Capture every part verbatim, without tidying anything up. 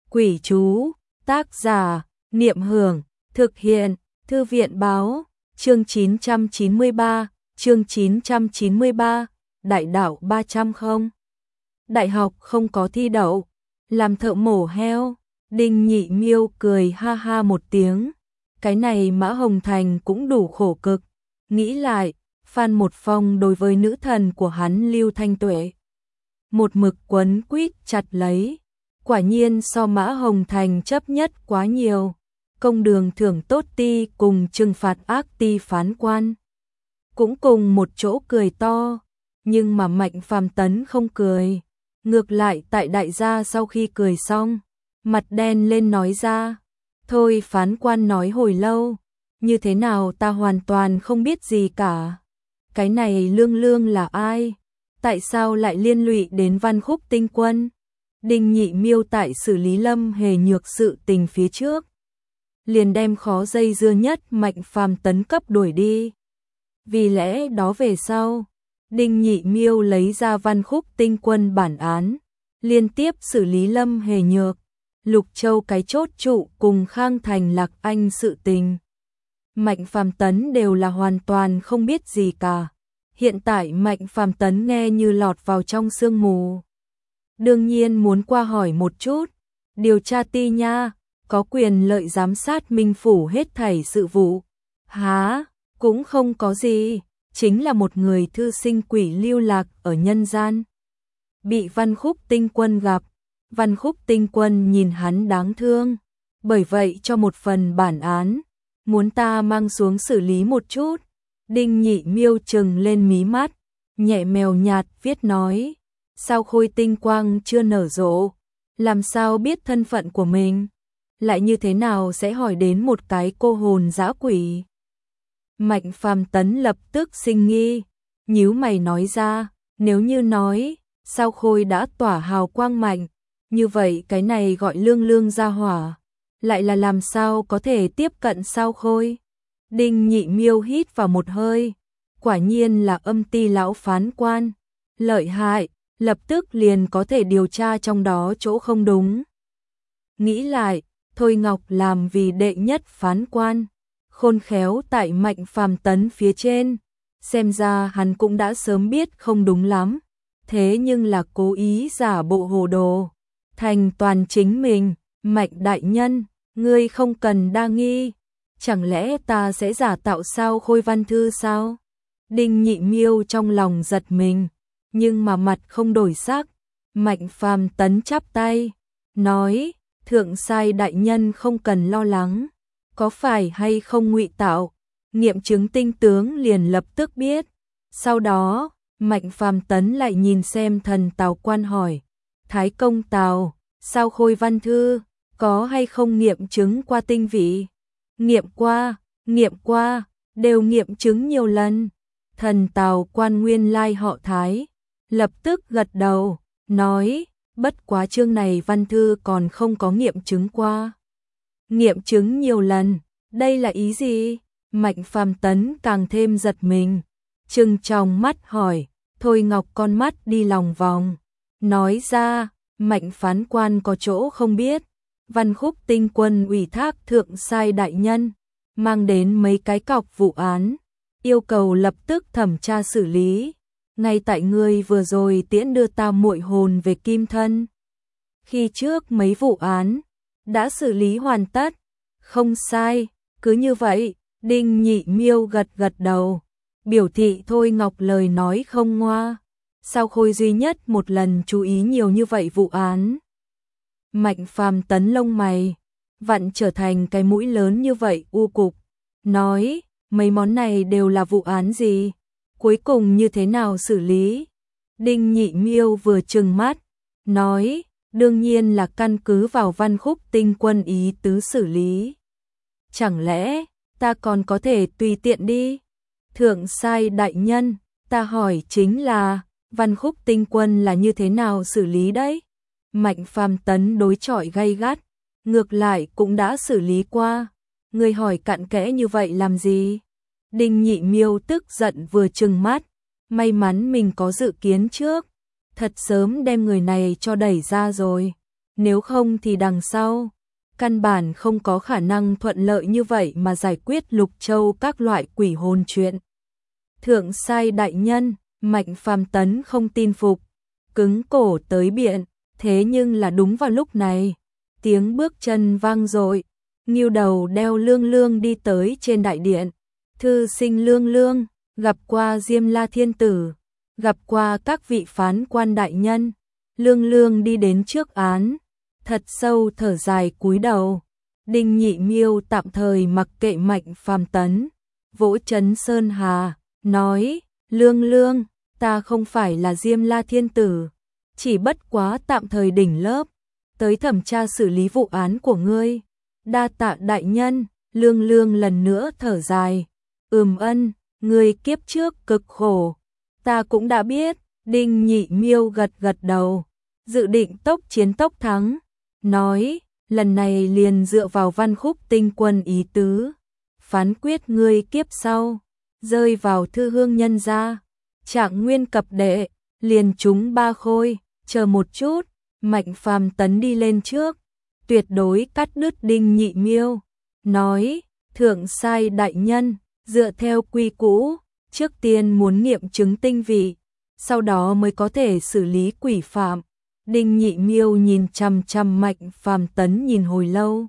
Quỷ chú, tác giả, Niệm Hưởng, thực hiện, Thư viện báo, chương chín trăm chín mươi ba, chương chín trăm chín mươi ba, đại đạo ba trăm không. Đại học không có thi đậu, làm thợ mổ heo, Đinh Nhị Miêu cười ha ha một tiếng, cái này Mã Hồng Thành cũng đủ khổ cực, nghĩ lại, Phan Một Phong đối với nữ thần của hắn Lưu Thanh Tuệ, một mực quấn quýt chặt lấy, quả nhiên so Mã Hồng Thành chấp nhất quá nhiều, công đường thưởng tốt ti cùng trừng phạt ác ti phán quan, cũng cùng một chỗ cười to, nhưng mà Mạnh Phàm Tấn không cười, ngược lại tại đại gia sau khi cười xong, mặt đen lên nói ra, thôi phán quan nói hồi lâu, như thế nào ta hoàn toàn không biết gì cả, cái này Lương Lương là ai, tại sao lại liên lụy đến Văn Khúc Tinh Quân? Đinh Nhị Miêu tại xử lý Lâm Hề Nhược sự tình phía trước, liền đem khó dây dưa nhất Mạnh Phàm Tấn cấp đuổi đi. Vì lẽ đó về sau, Đinh Nhị Miêu lấy ra Văn Khúc Tinh Quân bản án, liên tiếp xử lý Lâm Hề Nhược, Lục Châu cái chốt trụ cùng Khang Thành Lạc Anh sự tình. Mạnh Phàm Tấn đều là hoàn toàn không biết gì cả. Hiện tại Mạnh Phàm Tấn nghe như lọt vào trong sương mù. Đương nhiên muốn qua hỏi một chút, điều tra ti nha, có quyền lợi giám sát Minh Phủ hết thảy sự vụ. Há, cũng không có gì, chính là một người thư sinh quỷ lưu lạc ở nhân gian. Bị Văn Khúc Tinh Quân gặp, Văn Khúc Tinh Quân nhìn hắn đáng thương, bởi vậy cho một phần bản án, muốn ta mang xuống xử lý một chút. Đinh Nhị Miêu trừng lên mí mắt, nhẹ mèo nhạt viết nói, sao khôi tinh quang chưa nở rộ, làm sao biết thân phận của mình, lại như thế nào sẽ hỏi đến một cái cô hồn dã quỷ. Mạnh Phàm Tấn lập tức sinh nghi, nhíu mày nói ra, nếu như nói, sao khôi đã tỏa hào quang mạnh, như vậy cái này gọi Lương Lương ra hỏa, lại là làm sao có thể tiếp cận sao khôi. Đinh Nhị Miêu hít vào một hơi, quả nhiên là âm ti lão phán quan, lợi hại, lập tức liền có thể điều tra trong đó chỗ không đúng. Nghĩ lại, Thôi Ngọc làm vì đệ nhất phán quan, khôn khéo tại Mạnh Phàm Tấn phía trên, xem ra hắn cũng đã sớm biết không đúng lắm, thế nhưng là cố ý giả bộ hồ đồ, thành toàn chính mình. Mạnh đại nhân, ngươi không cần đa nghi, chẳng lẽ ta sẽ giả tạo sao khôi văn thư sao? Đinh Nhị Miêu trong lòng giật mình, nhưng mà mặt không đổi sắc. Mạnh Phàm Tấn chắp tay, nói, thượng sai đại nhân không cần lo lắng, có phải hay không ngụy tạo, nghiệm chứng tinh tướng liền lập tức biết. Sau đó, Mạnh Phàm Tấn lại nhìn xem Thần Tào Quan hỏi, Thái công Tào, sao khôi văn thư, có hay không nghiệm chứng qua tinh vị? Nghiệm qua, nghiệm qua, đều nghiệm chứng nhiều lần. Thần Tào Quan nguyên lai họ Thái, lập tức gật đầu, nói, bất quá chương này văn thư còn không có nghiệm chứng qua. Nghiệm chứng nhiều lần, đây là ý gì? Mạnh Phàm Tấn càng thêm giật mình, trừng tròng mắt hỏi, Thôi Ngọc con mắt đi lòng vòng, nói ra, Mạnh phán quan có chỗ không biết. Văn Khúc Tinh Quân ủy thác thượng sai đại nhân, mang đến mấy cái cọc vụ án, yêu cầu lập tức thẩm tra xử lý. Ngay tại ngươi vừa rồi tiễn đưa ta muội hồn về Kim Thân. Khi trước mấy vụ án đã xử lý hoàn tất, không sai, cứ như vậy. Đinh Nhị Miêu gật gật đầu, biểu thị Thôi Ngọc lời nói không ngoa. Sao khôi duy nhất một lần chú ý nhiều như vậy vụ án? Mạnh Phàm Tấn lông mày vặn trở thành cái mũi lớn như vậy u cục, nói, mấy món này đều là vụ án gì, cuối cùng như thế nào xử lý? Đinh Nhị Miêu vừa trừng mắt, nói, đương nhiên là căn cứ vào Văn Khúc Tinh Quân ý tứ xử lý. Chẳng lẽ ta còn có thể tùy tiện đi? Thượng sai đại nhân, ta hỏi chính là Văn Khúc Tinh Quân là như thế nào xử lý đấy? Mạnh Phàm Tấn đối chọi gay gắt, ngược lại cũng đã xử lý qua, người hỏi cặn kẽ như vậy làm gì? Đinh Nhị Miêu tức giận vừa trừng mắt, may mắn mình có dự kiến trước, thật sớm đem người này cho đẩy ra rồi. nếu không thì đằng sau căn bản không có khả năng thuận lợi như vậy mà giải quyết Lục Châu các loại quỷ hồn chuyện. Thượng sai đại nhân, Mạnh Phàm Tấn không tin phục, cứng cổ tới biện, thế nhưng là đúng vào lúc này, tiếng bước chân vang dội, Ngưu Đầu đeo Lương Lương đi tới trên đại điện. Thư sinh Lương Lương, gặp qua Diêm La Thiên Tử, gặp qua các vị phán quan đại nhân. Lương Lương đi đến trước án, thật sâu thở dài cúi đầu. Đinh Nhị Miêu tạm thời mặc kệ Mạnh Phàm Tấn, vỗ chấn Sơn Hà, nói, Lương Lương, ta không phải là Diêm La Thiên Tử, chỉ bất quá tạm thời đỉnh lớp, tới thẩm tra xử lý vụ án của ngươi. Đa tạ đại nhân. Lương Lương lần nữa thở dài, ừm ân, ngươi kiếp trước cực khổ, ta cũng đã biết. Đinh Nhị Miêu gật gật đầu, dự định tốc chiến tốc thắng, nói, lần này liền dựa vào Văn Khúc Tinh Quân ý tứ, phán quyết ngươi kiếp sau, rơi vào thư hương nhân gia, Trạng Nguyên cập đệ, liền chúng ba khôi. Chờ một chút. Mạnh Phàm Tấn đi lên trước, tuyệt đối cắt đứt Đinh Nhị Miêu, nói, thượng sai đại nhân, dựa theo quy cũ, trước tiên muốn nghiệm chứng tinh vị, sau đó mới có thể xử lý quỷ phạm. Đinh Nhị Miêu nhìn chằm chằm Mạnh Phàm Tấn nhìn hồi lâu,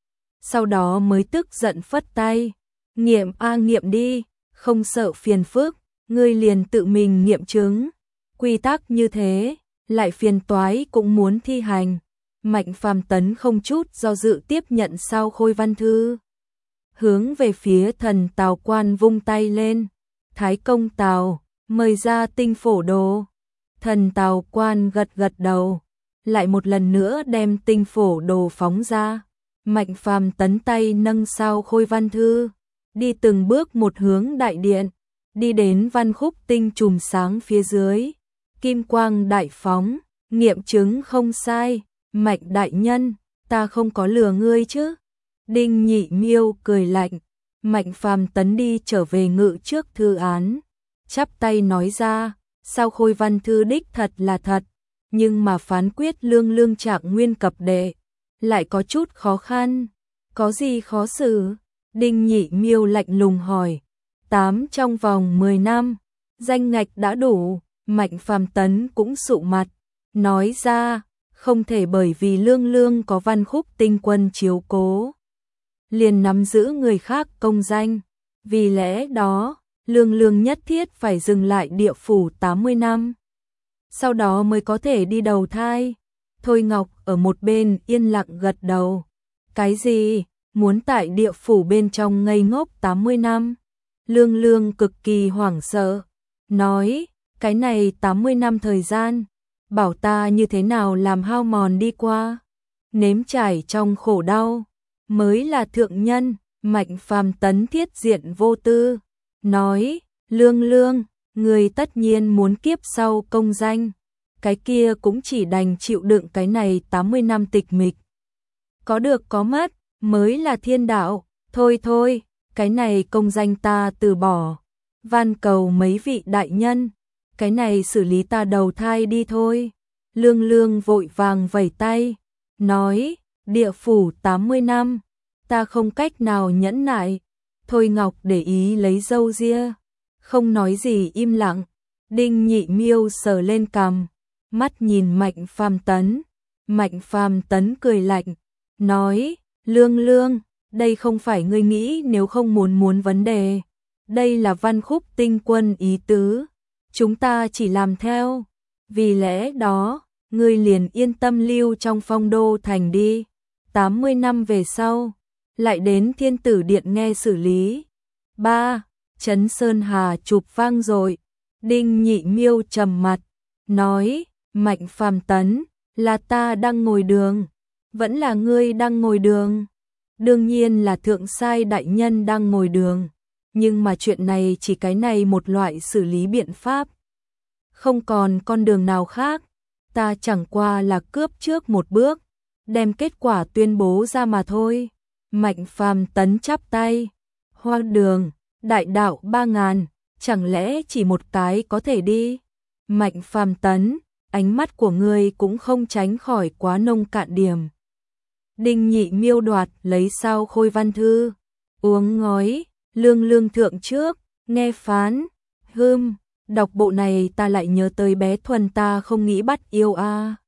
sau đó mới tức giận phất tay, nghiệm a nghiệm đi, không sợ phiền phức, ngươi liền tự mình nghiệm chứng, quy tắc như thế, lại phiền toái cũng muốn thi hành. Mạnh Phàm Tấn không chút do dự tiếp nhận sao khôi văn thư, hướng về phía thần Tào quan vung tay lên, Thái công Tào, mời ra tinh phổ đồ. Thần Tào quan gật gật đầu, lại một lần nữa đem tinh phổ đồ phóng ra. Mạnh Phàm Tấn tay nâng sao khôi văn thư, đi từng bước một hướng đại điện, đi đến Văn Khúc Tinh chùm sáng phía dưới, kim quang đại phóng, nghiệm chứng không sai. Mạnh đại nhân, ta không có lừa ngươi chứ? Đinh Nhị Miêu cười lạnh. Mạnh Phàm Tấn đi trở về ngự trước thư án, chắp tay nói ra, sao khôi văn thư đích thật là thật, nhưng mà phán quyết Lương Lương Trạng Nguyên cập đệ lại có chút khó khăn. Có gì khó xử? Đinh Nhị Miêu lạnh lùng hỏi. Tám trong vòng mười năm, danh ngạch đã đủ. Mạnh Phàm Tấn cũng sụ mặt, nói ra, không thể bởi vì Lương Lương có Văn Khúc Tinh Quân chiếu cố, liền nắm giữ người khác công danh. Vì lẽ đó, Lương Lương nhất thiết phải dừng lại địa phủ tám mươi năm, sau đó mới có thể đi đầu thai. Thôi Ngọc ở một bên yên lặng gật đầu. Cái gì? Muốn tại địa phủ bên trong ngây ngốc tám mươi năm? Lương Lương cực kỳ hoảng sợ, nói, cái này tám mươi năm thời gian, bảo ta như thế nào làm hao mòn đi qua, nếm trải trong khổ đau, mới là thượng nhân. Mạnh Phàm Tấn thiết diện vô tư, nói, Lương Lương, người tất nhiên muốn kiếp sau công danh, cái kia cũng chỉ đành chịu đựng cái này tám mươi năm tịch mịch. Có được có mất, mới là thiên đạo. Thôi thôi, cái này công danh ta từ bỏ, van cầu mấy vị đại nhân, cái này xử lý ta đầu thai đi thôi. Lương Lương vội vàng vẩy tay, nói, địa phủ tám mươi năm, ta không cách nào nhẫn nại. Thôi Ngọc để ý lấy râu ria, không nói gì im lặng. Đinh Nhị Miêu sờ lên cằm, mắt nhìn Mạnh Phàm Tấn. Mạnh Phàm Tấn cười lạnh, nói, Lương Lương, đây không phải ngươi nghĩ nếu không muốn muốn vấn đề, đây là Văn Khúc Tinh Quân ý tứ, chúng ta chỉ làm theo, vì lẽ đó, ngươi liền yên tâm lưu trong Phong Đô thành đi, tám mươi năm về sau, lại đến Thiên Tử Điện nghe xử lý. Ba, Trấn Sơn Hà chụp vang rồi. Đinh Nhị Miêu trầm mặt, nói, Mạnh Phàm Tấn, là ta đang ngồi đường, vẫn là ngươi đang ngồi đường? Đương nhiên là thượng sai đại nhân đang ngồi đường, nhưng mà chuyện này chỉ cái này một loại xử lý biện pháp, không còn con đường nào khác, ta chẳng qua là cướp trước một bước, đem kết quả tuyên bố ra mà thôi. Mạnh Phàm Tấn chắp tay, hoa đường, đại đạo ba ngàn, chẳng lẽ chỉ một cái có thể đi? Mạnh Phàm Tấn, ánh mắt của ngươi cũng không tránh khỏi quá nông cạn điểm. Đinh Nhị miêu đoạt lấy sao khôi văn thư, uống ngói, lương lương thượng trước, nghe phán, hưm, đọc bộ này ta lại nhớ tới bé Thuần ta không nghĩ bắt yêu a.